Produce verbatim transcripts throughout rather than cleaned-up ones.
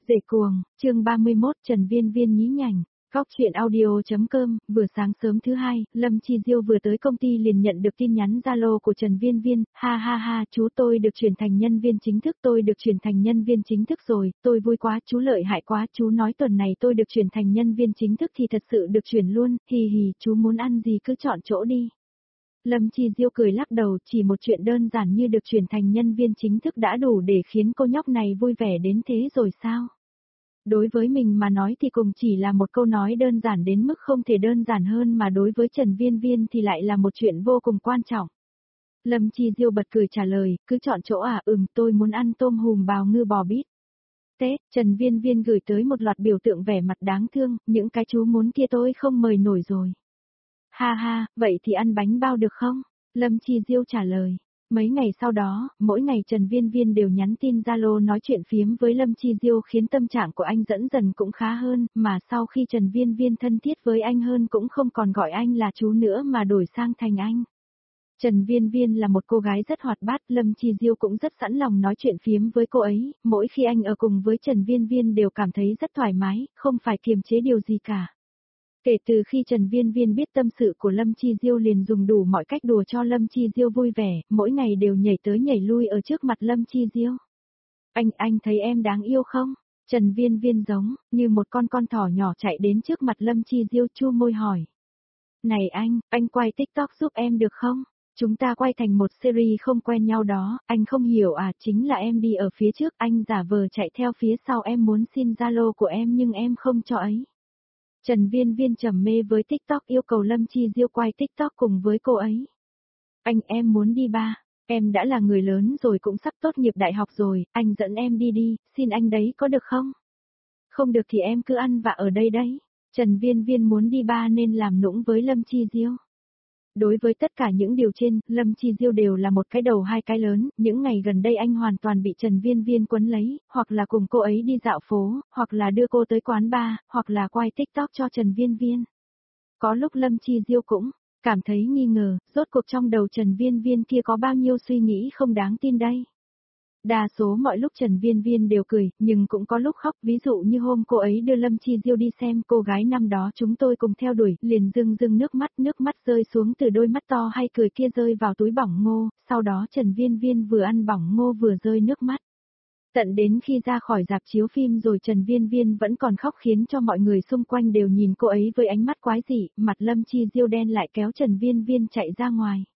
Dễ cuồng, chương ba mươi mốt Trần Viên Viên nhí nhảnh. Góc chuyện audio.com, vừa sáng sớm thứ hai, Lâm Chi Diêu vừa tới công ty liền nhận được tin nhắn Zalo của Trần Viên Viên, ha ha ha, chú tôi được chuyển thành nhân viên chính thức, tôi được chuyển thành nhân viên chính thức rồi, tôi vui quá, chú lợi hại quá, chú nói tuần này tôi được chuyển thành nhân viên chính thức thì thật sự được chuyển luôn, hì hì, chú muốn ăn gì cứ chọn chỗ đi. Lâm Chi Diêu cười lắc đầu, chỉ một chuyện đơn giản như được chuyển thành nhân viên chính thức đã đủ để khiến cô nhóc này vui vẻ đến thế rồi sao? Đối với mình mà nói thì cùng chỉ là một câu nói đơn giản đến mức không thể đơn giản hơn, mà đối với Trần Viên Viên thì lại là một chuyện vô cùng quan trọng. Lâm Chi Diêu bật cười trả lời, cứ chọn chỗ à, ừm, tôi muốn ăn tôm hùm bào ngư bò bít. Tết, Trần Viên Viên gửi tới một loạt biểu tượng vẻ mặt đáng thương, những cái chú muốn kia tôi không mời nổi rồi. Ha ha, vậy thì ăn bánh bao được không? Lâm Chi Diêu trả lời. Mấy ngày sau đó, mỗi ngày Trần Viên Viên đều nhắn tin Zalo nói chuyện phiếm với Lâm Chi Diêu, khiến tâm trạng của anh dần dần cũng khá hơn, mà sau khi Trần Viên Viên thân thiết với anh hơn cũng không còn gọi anh là chú nữa mà đổi sang thành anh. Trần Viên Viên là một cô gái rất hoạt bát, Lâm Chi Diêu cũng rất sẵn lòng nói chuyện phiếm với cô ấy, mỗi khi anh ở cùng với Trần Viên Viên đều cảm thấy rất thoải mái, không phải kiềm chế điều gì cả. Kể từ khi Trần Viên Viên biết tâm sự của Lâm Chi Diêu liền dùng đủ mọi cách đùa cho Lâm Chi Diêu vui vẻ, mỗi ngày đều nhảy tới nhảy lui ở trước mặt Lâm Chi Diêu. Anh, anh thấy em đáng yêu không? Trần Viên Viên giống như một con con thỏ nhỏ chạy đến trước mặt Lâm Chi Diêu chu môi hỏi. Này anh, anh quay TikTok giúp em được không? Chúng ta quay thành một series không quen nhau đó, anh không hiểu à, chính là em đi ở phía trước, anh giả vờ chạy theo phía sau, em muốn xin Zalo của em nhưng em không cho ấy. Trần Viên Viên trầm mê với TikTok yêu cầu Lâm Chi Diêu quay TikTok cùng với cô ấy. Anh, em muốn đi ba, em đã là người lớn rồi, cũng sắp tốt nghiệp đại học rồi, anh dẫn em đi đi, xin anh đấy có được không? Không được thì em cứ ăn vạ ở đây đấy. Trần Viên Viên muốn đi ba nên làm nũng với Lâm Chi Diêu. Đối với tất cả những điều trên, Lâm Chi Diêu đều là một cái đầu hai cái lớn, những ngày gần đây anh hoàn toàn bị Trần Viên Viên quấn lấy, hoặc là cùng cô ấy đi dạo phố, hoặc là đưa cô tới quán bar, hoặc là quay TikTok cho Trần Viên Viên. Có lúc Lâm Chi Diêu cũng cảm thấy nghi ngờ, rốt cuộc trong đầu Trần Viên Viên kia có bao nhiêu suy nghĩ không đáng tin đây. Đa số mọi lúc Trần Viên Viên đều cười, nhưng cũng có lúc khóc, ví dụ như hôm cô ấy đưa Lâm Chi Diêu đi xem cô gái năm đó chúng tôi cùng theo đuổi, liền rưng rưng nước mắt, nước mắt rơi xuống từ đôi mắt to hay cười kia rơi vào túi bỏng ngô, sau đó Trần Viên Viên vừa ăn bỏng ngô vừa rơi nước mắt. Tận đến khi ra khỏi rạp chiếu phim rồi Trần Viên Viên vẫn còn khóc, khiến cho mọi người xung quanh đều nhìn cô ấy với ánh mắt quái dị, mặt Lâm Chi Diêu đen lại kéo Trần Viên Viên chạy ra ngoài.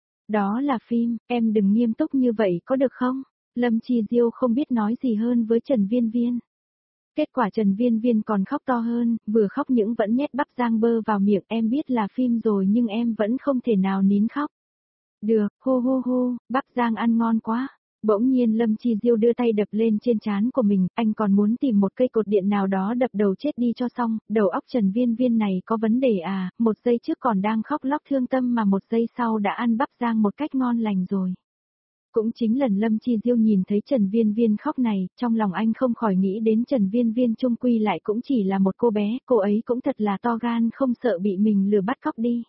Đó là phim, em đừng nghiêm túc như vậy có được không? Lâm Chi Diêu không biết nói gì hơn với Trần Viên Viên. Kết quả Trần Viên Viên còn khóc to hơn, vừa khóc những vẫn nhét bắp rang bơ vào miệng, em biết là phim rồi nhưng em vẫn không thể nào nín khóc. Được, hô hô hô, bắp rang ăn ngon quá. Bỗng nhiên Lâm Chi Diêu đưa tay đập lên trên trán của mình, anh còn muốn tìm một cây cột điện nào đó đập đầu chết đi cho xong, đầu óc Trần Viên Viên này có vấn đề à, một giây trước còn đang khóc lóc thương tâm mà một giây sau đã ăn bắp rang một cách ngon lành rồi. Cũng chính lần Lâm Chi Diêu nhìn thấy Trần Viên Viên khóc này, trong lòng anh không khỏi nghĩ đến Trần Viên Viên chung quy lại cũng chỉ là một cô bé, cô ấy cũng thật là to gan, không sợ bị mình lừa bắt cóc đi.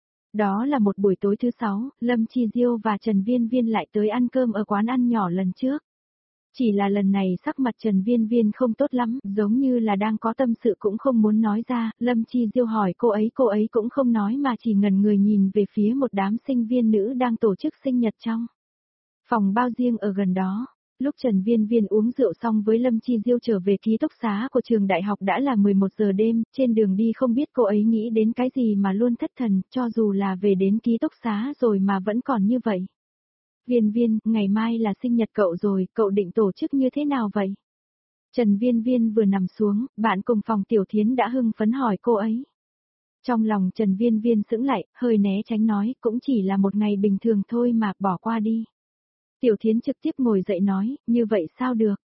Đó là một buổi tối thứ sáu, Lâm Chi Diêu và Trần Viên Viên lại tới ăn cơm ở quán ăn nhỏ lần trước. Chỉ là lần này sắc mặt Trần Viên Viên không tốt lắm, giống như là đang có tâm sự cũng không muốn nói ra, Lâm Chi Diêu hỏi cô ấy, cô ấy cũng không nói mà chỉ ngẩn người nhìn về phía một đám sinh viên nữ đang tổ chức sinh nhật trong phòng bao riêng ở gần đó. Lúc Trần Viên Viên uống rượu xong với Lâm Chi Diêu trở về ký túc xá của trường đại học đã là mười một giờ đêm, trên đường đi không biết cô ấy nghĩ đến cái gì mà luôn thất thần, cho dù là về đến ký túc xá rồi mà vẫn còn như vậy. Viên Viên, ngày mai là sinh nhật cậu rồi, cậu định tổ chức như thế nào vậy? Trần Viên Viên vừa nằm xuống, bạn cùng phòng Tiểu Thiến đã hưng phấn hỏi cô ấy. Trong lòng Trần Viên Viên sững lại, hơi né tránh nói, cũng chỉ là một ngày bình thường thôi mà, bỏ qua đi. Tiểu Thiến trực tiếp ngồi dậy nói, như vậy sao được?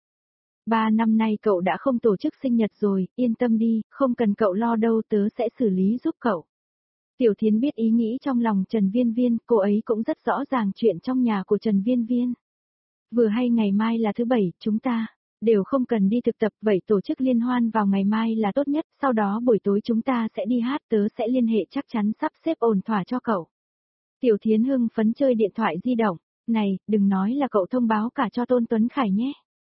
Ba năm nay cậu đã không tổ chức sinh nhật rồi, yên tâm đi, không cần cậu lo đâu, tớ sẽ xử lý giúp cậu. Tiểu Thiến biết ý nghĩ trong lòng Trần Viên Viên, cô ấy cũng rất rõ ràng chuyện trong nhà của Trần Viên Viên. Vừa hay ngày mai là thứ bảy, chúng ta đều không cần đi thực tập, vậy tổ chức liên hoan vào ngày mai là tốt nhất, sau đó buổi tối chúng ta sẽ đi hát, tớ sẽ liên hệ chắc chắn sắp xếp ổn thỏa cho cậu. Tiểu Thiến hưng phấn chơi điện thoại di động. Này, đừng nói là cậu thông báo cả cho Tôn Tuấn Khải nhé.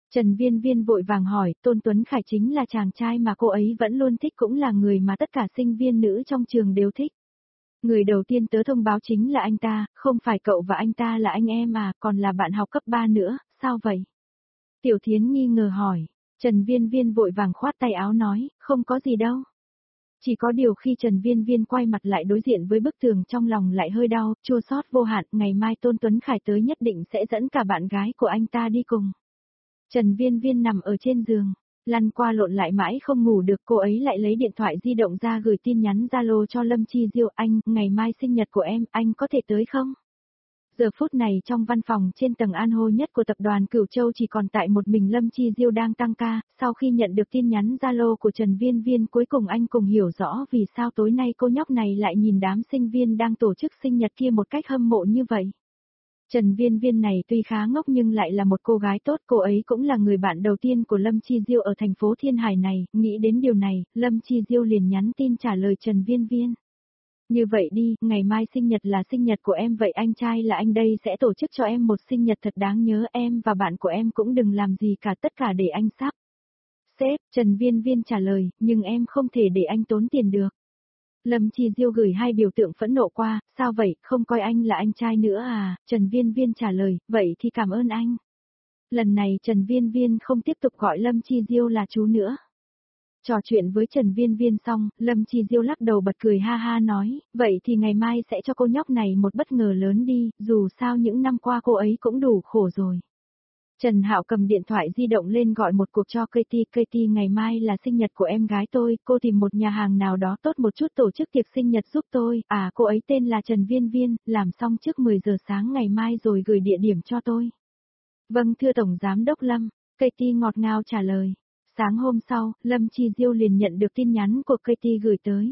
Trần Viên Viên vội vàng hỏi, Tôn Tuấn Khải chính là chàng trai mà cô ấy vẫn luôn thích, cũng là người mà tất cả sinh viên nữ trong trường đều thích. Người đầu tiên tớ thông báo chính là anh ta, không phải cậu và anh ta là anh em mà, còn là bạn học cấp ba nữa, sao vậy? Tiểu Thiến nghi ngờ hỏi, Trần Viên Viên vội vàng khoát tay áo nói, không có gì đâu. Chỉ có điều khi Trần Viên Viên quay mặt lại đối diện với bức tường trong lòng lại hơi đau, chua xót vô hạn, ngày mai Tôn Tuấn Khải tới nhất định sẽ dẫn cả bạn gái của anh ta đi cùng. Trần Viên Viên nằm ở trên giường, lăn qua lộn lại mãi không ngủ được, cô ấy lại lấy điện thoại di động ra gửi tin nhắn Zalo cho Lâm Chi Diêu, anh, ngày mai sinh nhật của em, anh có thể tới không? Giờ phút này trong văn phòng trên tầng an hô nhất của tập đoàn Cửu Châu chỉ còn tại một mình Lâm Chi Diêu đang tăng ca, sau khi nhận được tin nhắn Zalo của Trần Viên Viên cuối cùng anh cùng hiểu rõ vì sao tối nay cô nhóc này lại nhìn đám sinh viên đang tổ chức sinh nhật kia một cách hâm mộ như vậy. Trần Viên Viên này tuy khá ngốc nhưng lại là một cô gái tốt, cô ấy cũng là người bạn đầu tiên của Lâm Chi Diêu ở thành phố Thiên Hải này, nghĩ đến điều này, Lâm Chi Diêu liền nhắn tin trả lời Trần Viên Viên. Như vậy đi, ngày mai sinh nhật là sinh nhật của em, vậy anh trai là anh đây sẽ tổ chức cho em một sinh nhật thật đáng nhớ, em và bạn của em cũng đừng làm gì cả, tất cả để anh sắp xếp. Trần Viên Viên trả lời, nhưng em không thể để anh tốn tiền được. Lâm Chi Diêu gửi hai biểu tượng phẫn nộ qua, sao vậy, không coi anh là anh trai nữa à? Trần Viên Viên trả lời, vậy thì cảm ơn anh. Lần này Trần Viên Viên không tiếp tục gọi Lâm Chi Diêu là chú nữa. Trò chuyện với Trần Viên Viên xong, Lâm Chi Diêu lắc đầu bật cười ha ha nói, vậy thì ngày mai sẽ cho cô nhóc này một bất ngờ lớn đi, dù sao những năm qua cô ấy cũng đủ khổ rồi. Trần Hạo cầm điện thoại di động lên gọi một cuộc cho Katie, Katie ngày mai là sinh nhật của em gái tôi, cô tìm một nhà hàng nào đó tốt một chút tổ chức tiệc sinh nhật giúp tôi, à cô ấy tên là Trần Viên Viên, làm xong trước mười giờ sáng ngày mai rồi gửi địa điểm cho tôi. Vâng thưa Tổng Giám đốc Lâm, Katie ngọt ngào trả lời. Sáng hôm sau, Lâm Chi Diêu liền nhận được tin nhắn của Katie gửi tới.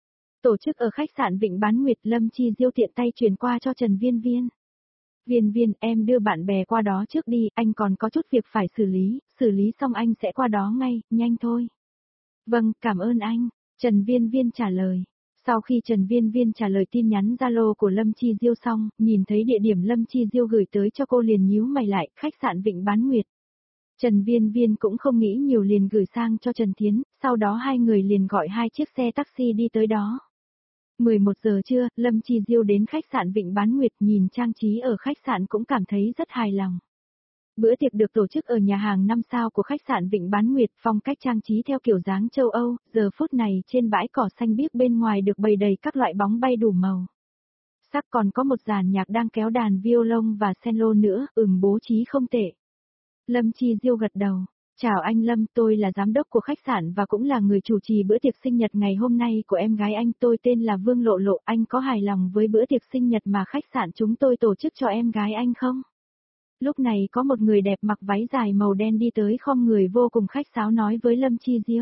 Tổ chức ở khách sạn Vịnh Bán Nguyệt, Lâm Chi Diêu tiện tay chuyển qua cho Trần Viên Viên. Viên Viên, em đưa bạn bè qua đó trước đi, anh còn có chút việc phải xử lý, xử lý xong anh sẽ qua đó ngay, nhanh thôi. Vâng, cảm ơn anh, Trần Viên Viên trả lời. Sau khi Trần Viên Viên trả lời tin nhắn Zalo của Lâm Chi Diêu xong, nhìn thấy địa điểm Lâm Chi Diêu gửi tới cho cô liền nhíu mày lại, khách sạn Vịnh Bán Nguyệt. Trần Viên Viên cũng không nghĩ nhiều liền gửi sang cho Trần Thiến, sau đó hai người liền gọi hai chiếc xe taxi đi tới đó. mười một giờ trưa, Lâm Chi Diêu đến khách sạn Vịnh Bán Nguyệt, nhìn trang trí ở khách sạn cũng cảm thấy rất hài lòng. Bữa tiệc được tổ chức ở nhà hàng năm sao của khách sạn Vịnh Bán Nguyệt, phong cách trang trí theo kiểu dáng châu Âu, giờ phút này trên bãi cỏ xanh biếc bên ngoài được bày đầy các loại bóng bay đủ màu. Sắc còn có một dàn nhạc đang kéo đàn violon và cello nữa, ừm bố trí không tệ. Lâm Chi Diêu gật đầu. Chào anh Lâm, tôi là giám đốc của khách sạn và cũng là người chủ trì bữa tiệc sinh nhật ngày hôm nay của em gái anh, tôi tên là Vương Lộ Lộ, anh có hài lòng với bữa tiệc sinh nhật mà khách sạn chúng tôi tổ chức cho em gái anh không? Lúc này có một người đẹp mặc váy dài màu đen đi tới khom người vô cùng khách sáo nói với Lâm Chi Diêu.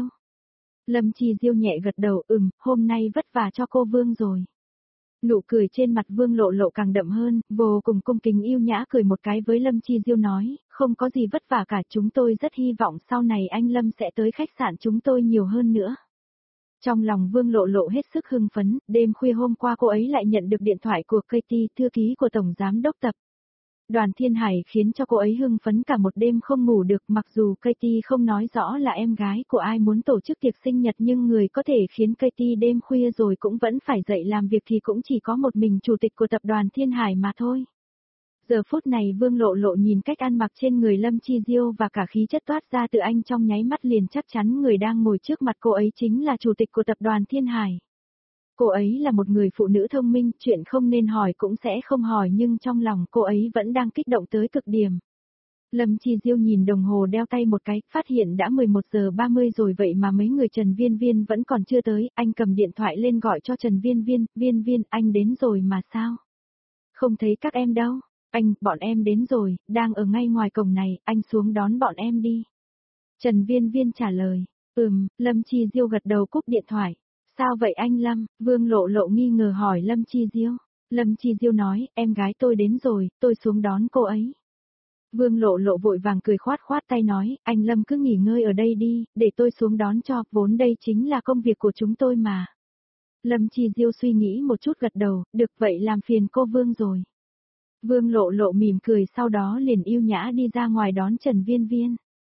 Lâm Chi Diêu nhẹ gật đầu, ừm, hôm nay vất vả cho cô Vương rồi. Nụ cười trên mặt Vương Lộ Lộ càng đậm hơn, vô cùng cung kính yêu nhã cười một cái với Lâm Chi Diêu nói, không có gì vất vả cả, chúng tôi rất hy vọng sau này anh Lâm sẽ tới khách sạn chúng tôi nhiều hơn nữa. Trong lòng Vương Lộ Lộ hết sức hưng phấn, đêm khuya hôm qua cô ấy lại nhận được điện thoại của Katie, thư ký của Tổng Giám đốc tập. Đoàn Thiên Hải khiến cho cô ấy hưng phấn cả một đêm không ngủ được, mặc dù Katie không nói rõ là em gái của ai muốn tổ chức tiệc sinh nhật nhưng người có thể khiến Katie đêm khuya rồi cũng vẫn phải dậy làm việc thì cũng chỉ có một mình chủ tịch của tập đoàn Thiên Hải mà thôi. Giờ phút này Vương Lộ Lộ nhìn cách ăn mặc trên người Lâm Chi Diêu và cả khí chất toát ra từ anh trong nháy mắt liền chắc chắn người đang ngồi trước mặt cô ấy chính là chủ tịch của tập đoàn Thiên Hải. Cô ấy là một người phụ nữ thông minh, chuyện không nên hỏi cũng sẽ không hỏi nhưng trong lòng cô ấy vẫn đang kích động tới cực điểm. Lâm Chi Diêu nhìn đồng hồ đeo tay một cái, phát hiện đã mười một giờ ba mươi rồi vậy mà mấy người Trần Viên Viên vẫn còn chưa tới, anh cầm điện thoại lên gọi cho Trần Viên Viên, Viên Viên, anh đến rồi mà sao? Không thấy các em đâu, anh, bọn em đến rồi, đang ở ngay ngoài cổng này, anh xuống đón bọn em đi. Trần Viên Viên trả lời, ừm, Lâm Chi Diêu gật đầu cúp điện thoại. Sao vậy anh Lâm? Vương Lộ Lộ nghi ngờ hỏi Lâm Chi Diêu. Lâm Chi Diêu nói, em gái tôi đến rồi, tôi xuống đón cô ấy. Vương Lộ Lộ vội vàng cười khoát khoát tay nói, anh Lâm cứ nghỉ ngơi ở đây đi, để tôi xuống đón cho, vốn đây chính là công việc của chúng tôi mà. Lâm Chi Diêu suy nghĩ một chút gật đầu, được vậy làm phiền cô Vương rồi. Vương Lộ Lộ mỉm cười sau đó liền yêu nhã đi ra ngoài đón Trần Viên Viên.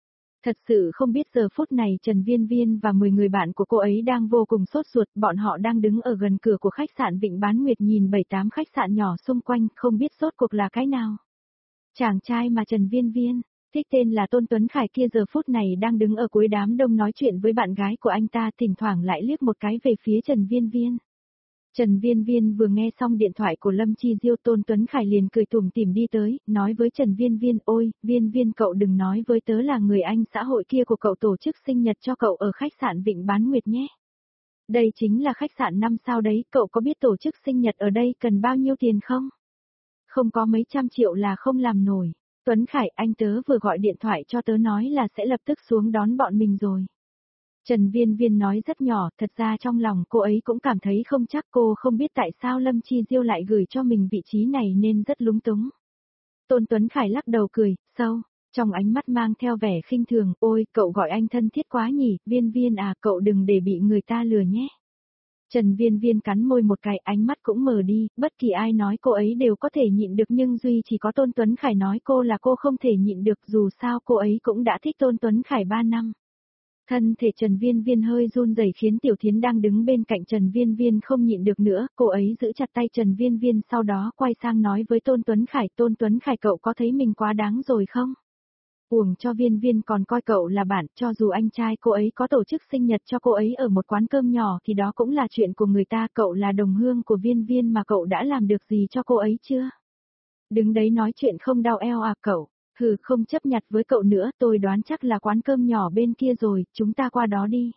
Thật sự không biết giờ phút này Trần Viên Viên và mười người bạn của cô ấy đang vô cùng sốt ruột, bọn họ đang đứng ở gần cửa của khách sạn Vịnh Bán Nguyệt nhìn bảy tám khách sạn nhỏ xung quanh, không biết sốt cuộc là cái nào. Chàng trai mà Trần Viên Viên thích tên là Tôn Tuấn Khải kia giờ phút này đang đứng ở cuối đám đông nói chuyện với bạn gái của anh ta, thỉnh thoảng lại liếc một cái về phía Trần Viên Viên. Trần Viên Viên vừa nghe xong điện thoại của Lâm Chi Diêu, Tôn Tuấn Khải liền cười tủm tỉm đi tới, nói với Trần Viên Viên, ôi, Viên Viên cậu đừng nói với tớ là người anh xã hội kia của cậu tổ chức sinh nhật cho cậu ở khách sạn Vịnh Bán Nguyệt nhé. Đây chính là khách sạn năm sao đấy, cậu có biết tổ chức sinh nhật ở đây cần bao nhiêu tiền không? Không có mấy trăm triệu là không làm nổi. Tuấn Khải, anh tớ vừa gọi điện thoại cho tớ nói là sẽ lập tức xuống đón bọn mình rồi. Trần Viên Viên nói rất nhỏ, thật ra trong lòng cô ấy cũng cảm thấy không chắc, cô không biết tại sao Lâm Chi Diêu lại gửi cho mình vị trí này nên rất lúng túng. Tôn Tuấn Khải lắc đầu cười, sâu, trong ánh mắt mang theo vẻ khinh thường, ôi, cậu gọi anh thân thiết quá nhỉ, Viên Viên à, cậu đừng để bị người ta lừa nhé. Trần Viên Viên cắn môi một cái, ánh mắt cũng mờ đi, bất kỳ ai nói cô ấy đều có thể nhịn được nhưng duy chỉ có Tôn Tuấn Khải nói cô là cô không thể nhịn được, dù sao cô ấy cũng đã thích Tôn Tuấn Khải ba năm. Thân thể Trần Viên Viên hơi run rẩy khiến Tiểu Thiến đang đứng bên cạnh Trần Viên Viên không nhịn được nữa, cô ấy giữ chặt tay Trần Viên Viên sau đó quay sang nói với Tôn Tuấn Khải, Tôn Tuấn Khải cậu có thấy mình quá đáng rồi không? Uổng cho Viên Viên còn coi cậu là bạn, cho dù anh trai cô ấy có tổ chức sinh nhật cho cô ấy ở một quán cơm nhỏ thì đó cũng là chuyện của người ta, cậu là đồng hương của Viên Viên mà cậu đã làm được gì cho cô ấy chưa? Đứng đấy nói chuyện không đau eo à cậu? Hừ, không chấp nhặt với cậu nữa, tôi đoán chắc là quán cơm nhỏ bên kia rồi, chúng ta qua đó đi.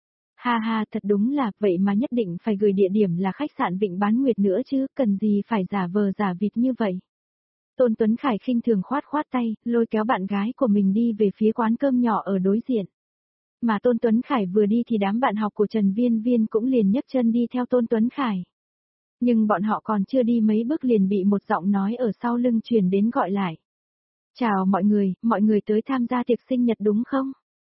Ha ha, thật đúng là, vậy mà nhất định phải gửi địa điểm là khách sạn Vịnh Bán Nguyệt nữa chứ, cần gì phải giả vờ giả vịt như vậy. Tôn Tuấn Khải khinh thường khoát khoát tay, lôi kéo bạn gái của mình đi về phía quán cơm nhỏ ở đối diện. Mà Tôn Tuấn Khải vừa đi thì đám bạn học của Trần Viên Viên cũng liền nhấc chân đi theo Tôn Tuấn Khải. Nhưng bọn họ còn chưa đi mấy bước liền bị một giọng nói ở sau lưng truyền đến gọi lại. Chào mọi người, mọi người tới tham gia tiệc sinh nhật đúng không?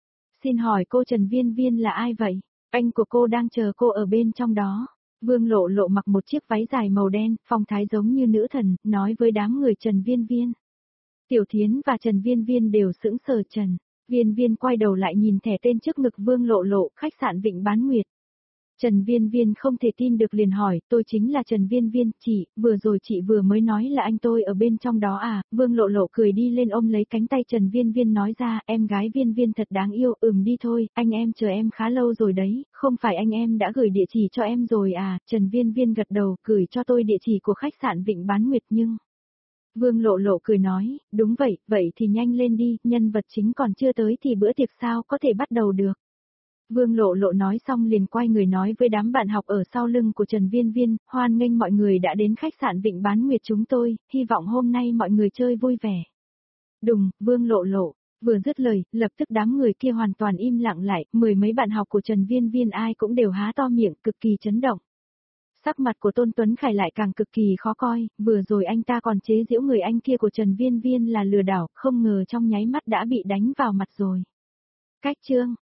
Xin hỏi cô Trần Viên Viên là ai vậy? Anh của cô đang chờ cô ở bên trong đó. Vương Lộ Lộ mặc một chiếc váy dài màu đen, phong thái giống như nữ thần, nói với đám người Trần Viên Viên. Tiểu Thiến và Trần Viên Viên đều sững sờ. Trần Viên Viên quay đầu lại nhìn thẻ tên trước ngực Vương Lộ Lộ, khách sạn Vịnh Bán Nguyệt. Trần Viên Viên không thể tin được liền hỏi, tôi chính là Trần Viên Viên, chị, vừa rồi chị vừa mới nói là anh tôi ở bên trong đó à, Vương Lộ Lộ cười đi lên ôm lấy cánh tay Trần Viên Viên nói ra, em gái Viên Viên thật đáng yêu, ừm đi thôi, anh em chờ em khá lâu rồi đấy, không phải anh em đã gửi địa chỉ cho em rồi à, Trần Viên Viên gật đầu, gửi cho tôi địa chỉ của khách sạn Vịnh Bán Nguyệt nhưng... Vương Lộ Lộ cười nói, đúng vậy, vậy thì nhanh lên đi, nhân vật chính còn chưa tới thì bữa tiệc sao có thể bắt đầu được. Vương Lộ Lộ nói xong liền quay người nói với đám bạn học ở sau lưng của Trần Viên Viên, hoan nghênh mọi người đã đến khách sạn Vịnh Bán Nguyệt chúng tôi, hy vọng hôm nay mọi người chơi vui vẻ. Đùng, Vương Lộ Lộ, vừa dứt lời, lập tức đám người kia hoàn toàn im lặng lại, mười mấy bạn học của Trần Viên Viên ai cũng đều há to miệng, cực kỳ chấn động. Sắc mặt của Tôn Tuấn Khải lại càng cực kỳ khó coi, vừa rồi anh ta còn chế giễu người anh kia của Trần Viên Viên là lừa đảo, không ngờ trong nháy mắt đã bị đánh vào mặt rồi. Cách chương